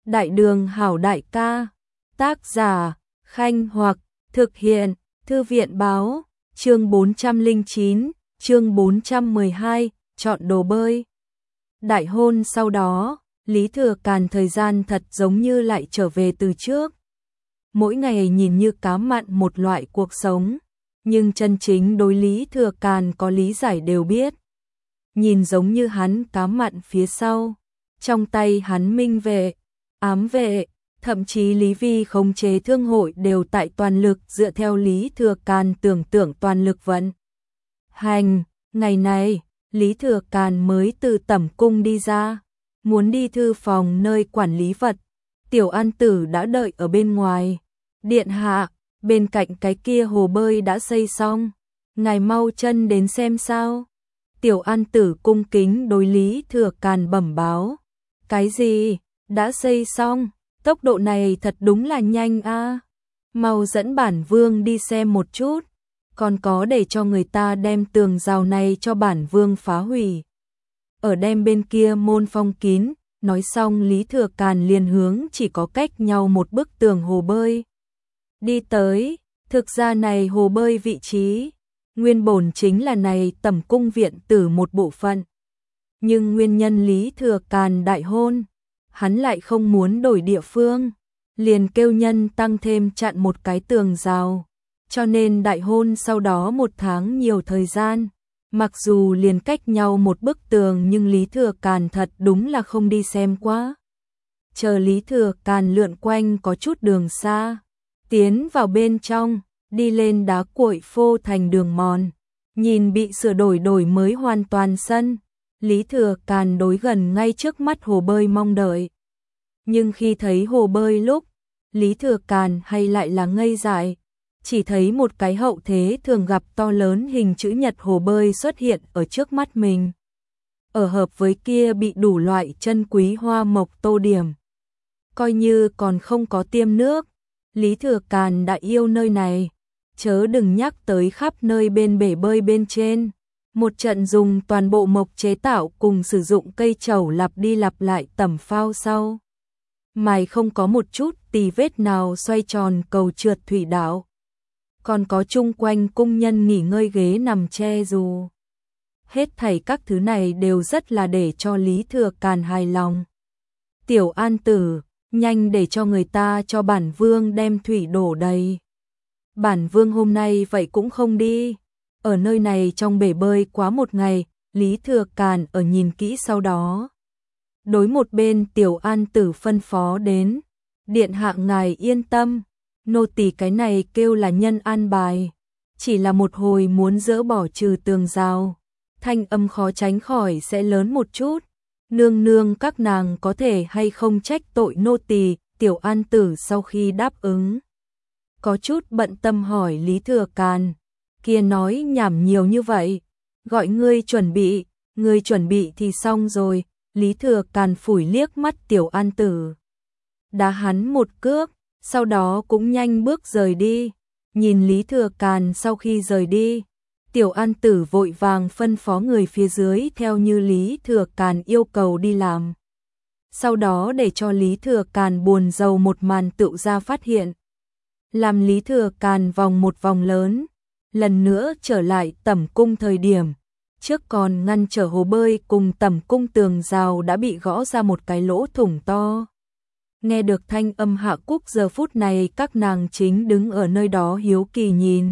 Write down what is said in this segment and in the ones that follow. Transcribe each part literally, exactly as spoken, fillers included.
Đại đường hảo đại ca, tác giả, Khanh Hoặc, thực hiện, Thư viện báo, chương bốn trăm lẻ chín, chương bốn trăm mười hai, chọn đồ bơi. Đại hôn sau đó, Lý Thừa Càn thời gian thật giống như lại trở về từ trước. Mỗi ngày nhìn như cá mặn một loại cuộc sống, nhưng chân chính đối Lý Thừa Càn có lý giải đều biết. Nhìn giống như hắn cá mặn phía sau, trong tay hắn minh vệ, ám vệ, thậm chí Lý Vi khống chế thương hội đều tại toàn lực dựa theo Lý Thừa Càn tưởng tượng toàn lực vận hành. Ngày này, Lý Thừa Càn mới từ tẩm cung đi ra, muốn đi thư phòng nơi quản lý vật. Tiểu An Tử đã đợi ở bên ngoài. Điện hạ, bên cạnh cái kia hồ bơi đã xây xong, ngài mau chân đến xem sao. Tiểu An Tử cung kính đối Lý Thừa Càn bẩm báo. Cái gì? Đã xây xong? Tốc độ này thật đúng là nhanh a. Mau dẫn bản vương đi xem một chút. Còn có để cho người ta đem tường rào này cho bản vương phá hủy. Ở đem bên kia môn phong kín. Nói xong Lý Thừa Càn liền hướng chỉ có cách nhau một bức tường hồ bơi đi tới. Thực ra này hồ bơi vị trí nguyên bổn chính là này tẩm cung viện tử một bộ phận. Nhưng nguyên nhân Lý Thừa Càn đại hôn, hắn lại không muốn đổi địa phương, liền kêu nhân tăng thêm chặn một cái tường rào. Cho nên đại hôn sau đó một tháng nhiều thời gian, mặc dù liền cách nhau một bức tường nhưng Lý Thừa Càn thật đúng là không đi xem quá. Chờ Lý Thừa Càn lượn quanh có chút đường xa, tiến vào bên trong, đi lên đá cuội phô thành đường mòn, nhìn bị sửa đổi đổi mới hoàn toàn sân. Lý Thừa Càn đối gần ngay trước mắt hồ bơi mong đợi. Nhưng khi thấy hồ bơi lúc, Lý Thừa Càn hay lại là ngây dại, chỉ thấy một cái hậu thế thường gặp to lớn hình chữ nhật hồ bơi xuất hiện ở trước mắt mình. Ở hợp với kia bị đủ loại chân quý hoa mộc tô điểm. Coi như còn không có tiêm nước, Lý Thừa Càn đã yêu nơi này, chớ đừng nhắc tới khắp nơi bên bể bơi bên trên. Một trận dùng toàn bộ mộc chế tạo cùng sử dụng cây trầu lặp đi lặp lại tẩm phao sau. Mày không có một chút tì vết nào xoay tròn cầu trượt thủy đạo. Còn có chung quanh cung nhân nghỉ ngơi ghế nằm che dù. Hết thảy các thứ này đều rất là để cho Lý Thừa Càn hài lòng. Tiểu An Tử, nhanh để cho người ta cho bản vương đem thủy đổ đầy. Bản vương hôm nay vậy cũng không đi. Ở nơi này trong bể bơi quá một ngày, Lý Thừa Càn ở nhìn kỹ sau đó. Đối một bên Tiểu An Tử phân phó đến. Điện hạ ngài yên tâm, nô tỳ cái này kêu là nhân an bài. Chỉ là một hồi muốn dỡ bỏ trừ tường rào. Thanh âm khó tránh khỏi sẽ lớn một chút. Nương nương các nàng có thể hay không trách tội nô tỳ. Tiểu An Tử sau khi đáp ứng, có chút bận tâm hỏi Lý Thừa Càn. Kia nói nhảm nhiều như vậy, gọi ngươi chuẩn bị, ngươi chuẩn bị thì xong rồi. Lý Thừa Càn phủi liếc mắt Tiểu An Tử, đá hắn một cước, sau đó cũng nhanh bước rời đi. Nhìn Lý Thừa Càn sau khi rời đi, Tiểu An Tử vội vàng phân phó người phía dưới theo như Lý Thừa Càn yêu cầu đi làm. Sau đó để cho Lý Thừa Càn buồn rầu một màn tựu ra phát hiện. Làm Lý Thừa Càn vòng một vòng lớn, lần nữa trở lại tẩm cung thời điểm, trước còn ngăn trở hồ bơi cùng tẩm cung tường rào đã bị gõ ra một cái lỗ thủng to. Nghe được thanh âm Hạ Cúc giờ phút này các nàng chính đứng ở nơi đó hiếu kỳ nhìn.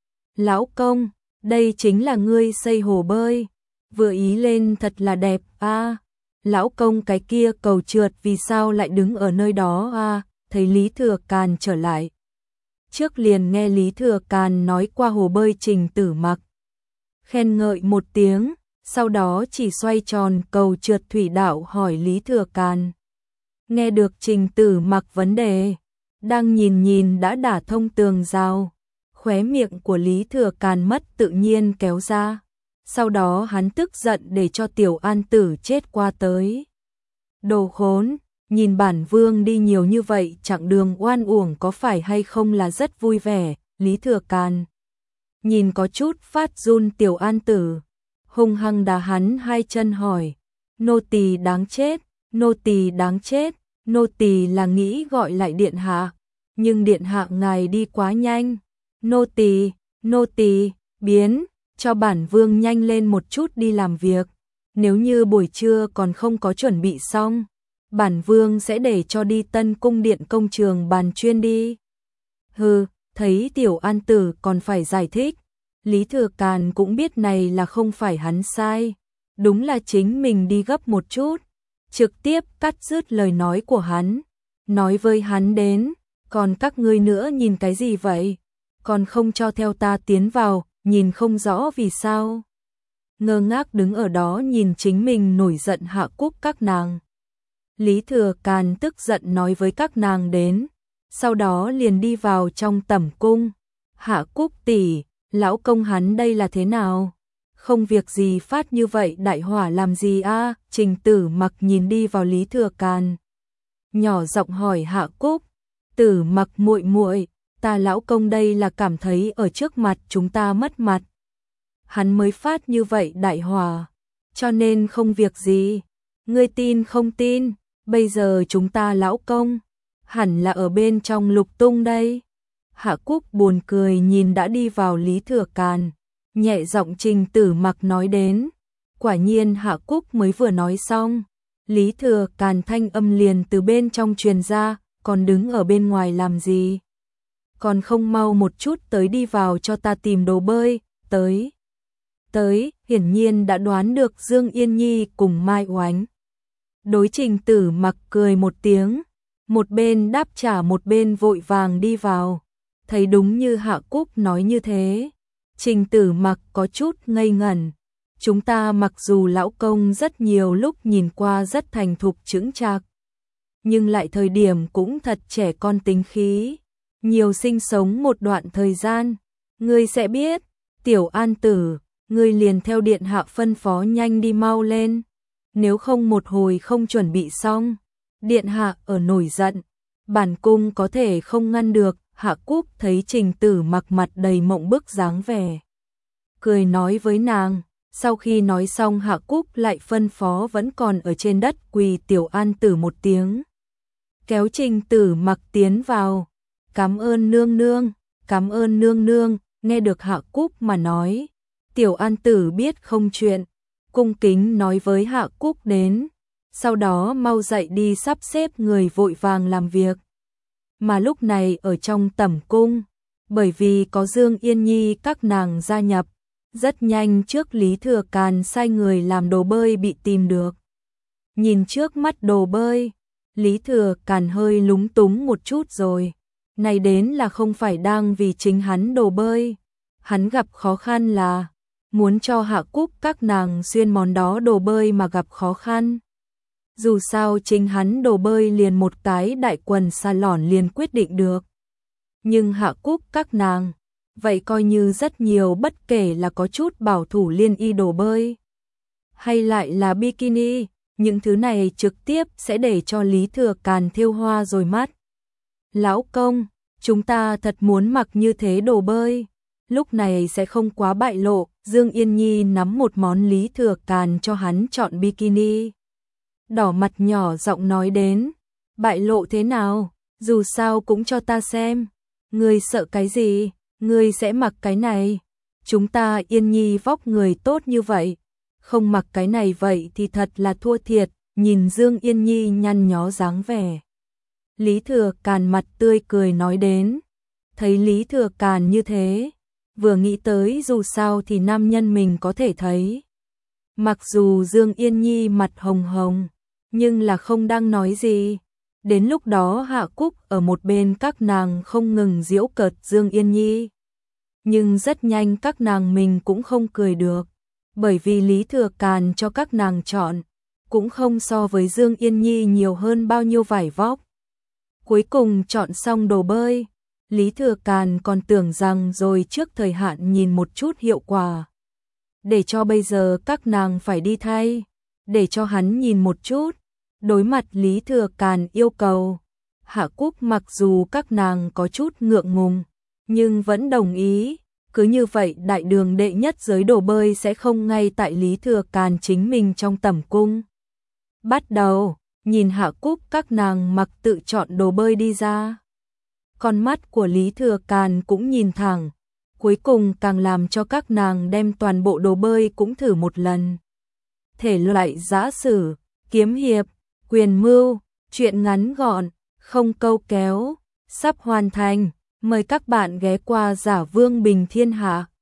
Lão công, đây chính là ngươi xây hồ bơi, vừa ý lên thật là đẹp a. À, lão công cái kia cầu trượt vì sao lại đứng ở nơi đó a? À, thấy Lý Thừa Càn trở lại. Trước liền nghe Lý Thừa Càn nói qua hồ bơi Trình Tử Mặc, khen ngợi một tiếng, sau đó chỉ xoay tròn cầu trượt thủy đạo hỏi Lý Thừa Càn. Nghe được Trình Tử Mặc vấn đề, đang nhìn nhìn đã đả thông tường rào, khóe miệng của Lý Thừa Càn mất tự nhiên kéo ra. Sau đó hắn tức giận để cho Tiểu An Tử chết qua tới. Đồ khốn! Nhìn bản vương đi nhiều như vậy chặng đường oan uổng có phải hay không là rất vui vẻ. Lý Thừa Càn nhìn có chút phát run Tiểu An Tử, hung hăng đá hắn hai chân hỏi. Nô tỳ đáng chết, nô tỳ đáng chết, Nô tỳ là nghĩ gọi lại điện hạ, nhưng điện hạ ngài đi quá nhanh. Nô tỳ, nô tỳ, biến, cho bản vương nhanh lên một chút đi làm việc. Nếu như buổi trưa còn không có chuẩn bị xong, bản vương sẽ để cho đi Tân cung điện công trường bàn chuyên đi. Hừ, thấy Tiểu An Tử còn phải giải thích. Lý Thừa Càn cũng biết này là không phải hắn sai, đúng là chính mình đi gấp một chút, trực tiếp cắt dứt lời nói của hắn, nói với hắn đến, còn các ngươi nữa nhìn cái gì vậy? Còn không cho theo ta tiến vào, nhìn không rõ vì sao. Ngơ ngác đứng ở đó nhìn chính mình nổi giận Hạ Cúc các nàng. Lý Thừa Càn tức giận nói với các nàng đến, sau đó liền đi vào trong tẩm cung. Hạ Cúc tỷ, lão công hắn đây là thế nào? Không việc gì phát như vậy đại hỏa làm gì a? Trình Tử Mặc nhìn đi vào Lý Thừa Càn, nhỏ giọng hỏi Hạ Cúc, Tử Mặc muội muội, ta lão công đây là cảm thấy ở trước mặt chúng ta mất mặt, hắn mới phát như vậy đại hỏa, cho nên không việc gì. Ngươi tin không tin, bây giờ chúng ta lão công hẳn là ở bên trong lục tung đây. Hạ Cúc buồn cười nhìn đã đi vào Lý Thừa Càn, nhẹ giọng Trình Tử Mặc nói đến. Quả nhiên Hạ Cúc mới vừa nói xong, Lý Thừa Càn thanh âm liền từ bên trong truyền ra, còn đứng ở bên ngoài làm gì? Còn không mau một chút tới đi vào cho ta tìm đồ bơi, tới. Tới, hiển nhiên đã đoán được Dương Yên Nhi cùng Mai Oánh. Đối Trình Tử Mặc cười một tiếng, một bên đáp trả một bên vội vàng đi vào. Thấy đúng như Hạ Cúc nói như thế, Trình Tử Mặc có chút ngây ngẩn. Chúng ta mặc dù lão công rất nhiều lúc nhìn qua rất thành thục chững chạc, nhưng lại thời điểm cũng thật trẻ con tính khí, nhiều sinh sống một đoạn thời gian, ngươi sẽ biết. Tiểu An Tử, ngươi liền theo điện hạ phân phó nhanh đi mau lên, nếu không một hồi không chuẩn bị xong, điện hạ ở nổi giận, bản cung có thể không ngăn được. Hạ Cúc thấy Trình Tử Mặc mặt đầy mộng bức dáng vẻ, cười nói với nàng. Sau khi nói xong Hạ Cúc lại phân phó vẫn còn ở trên đất quỳ Tiểu An Tử một tiếng, kéo Trình Tử Mặc tiến vào. Cảm ơn nương nương, cảm ơn nương nương. Nghe được Hạ Cúc mà nói, Tiểu An Tử biết không chuyện, cung kính nói với Hạ Cúc đến, sau đó mau dậy đi sắp xếp người vội vàng làm việc. Mà lúc này ở trong tẩm cung, bởi vì có Dương Yên Nhi các nàng gia nhập, rất nhanh trước Lý Thừa Càn sai người làm đồ bơi bị tìm được. Nhìn trước mắt đồ bơi, Lý Thừa Càn hơi lúng túng một chút rồi. Này đến là không phải đang vì chính hắn đồ bơi. Hắn gặp khó khăn là muốn cho Hạ Cúc các nàng xuyên món đó đồ bơi mà gặp khó khăn. Dù sao chính hắn đồ bơi liền một cái đại quần sa lỏn liền quyết định được. Nhưng Hạ Cúc các nàng, vậy coi như rất nhiều, bất kể là có chút bảo thủ liên y đồ bơi, hay lại là bikini, những thứ này trực tiếp sẽ để cho Lý Thừa Càn thiêu hoa rồi mắt. Lão công, chúng ta thật muốn mặc như thế đồ bơi, lúc này sẽ không quá bại lộ. Dương Yên Nhi nắm một món Lý Thừa Càn cho hắn chọn bikini, đỏ mặt nhỏ giọng nói đến, bại lộ thế nào, dù sao cũng cho ta xem. Ngươi sợ cái gì, ngươi sẽ mặc cái này. Chúng ta Yên Nhi vóc người tốt như vậy, không mặc cái này vậy thì thật là thua thiệt. Nhìn Dương Yên Nhi nhăn nhó dáng vẻ, Lý Thừa Càn mặt tươi cười nói đến. Thấy Lý Thừa Càn như thế, vừa nghĩ tới dù sao thì nam nhân mình có thể thấy. Mặc dù Dương Yên Nhi mặt hồng hồng, nhưng là không đang nói gì. Đến lúc đó Hạ Cúc ở một bên các nàng không ngừng giễu cợt Dương Yên Nhi. Nhưng rất nhanh các nàng mình cũng không cười được, bởi vì Lý Thừa Càn cho các nàng chọn, cũng không so với Dương Yên Nhi nhiều hơn bao nhiêu vải vóc. Cuối cùng chọn xong đồ bơi, Lý Thừa Càn còn tưởng rằng rồi trước thời hạn nhìn một chút hiệu quả, để cho bây giờ các nàng phải đi thay, để cho hắn nhìn một chút. Đối mặt Lý Thừa Càn yêu cầu, Hạ Cúc mặc dù các nàng có chút ngượng ngùng, nhưng vẫn đồng ý. Cứ như vậy đại đường đệ nhất giới đồ bơi sẽ không ngay tại Lý Thừa Càn chính mình trong tẩm cung. Bắt đầu, nhìn Hạ Cúc các nàng mặc tự chọn đồ bơi đi ra. Con mắt của Lý Thừa Càn cũng nhìn thẳng, cuối cùng càng làm cho các nàng đem toàn bộ đồ bơi cũng thử một lần. Thể loại giã sử, kiếm hiệp, quyền mưu, truyện ngắn gọn, không câu kéo, sắp hoàn thành. Mời các bạn ghé qua Giả Vương Bình Thiên Hạ.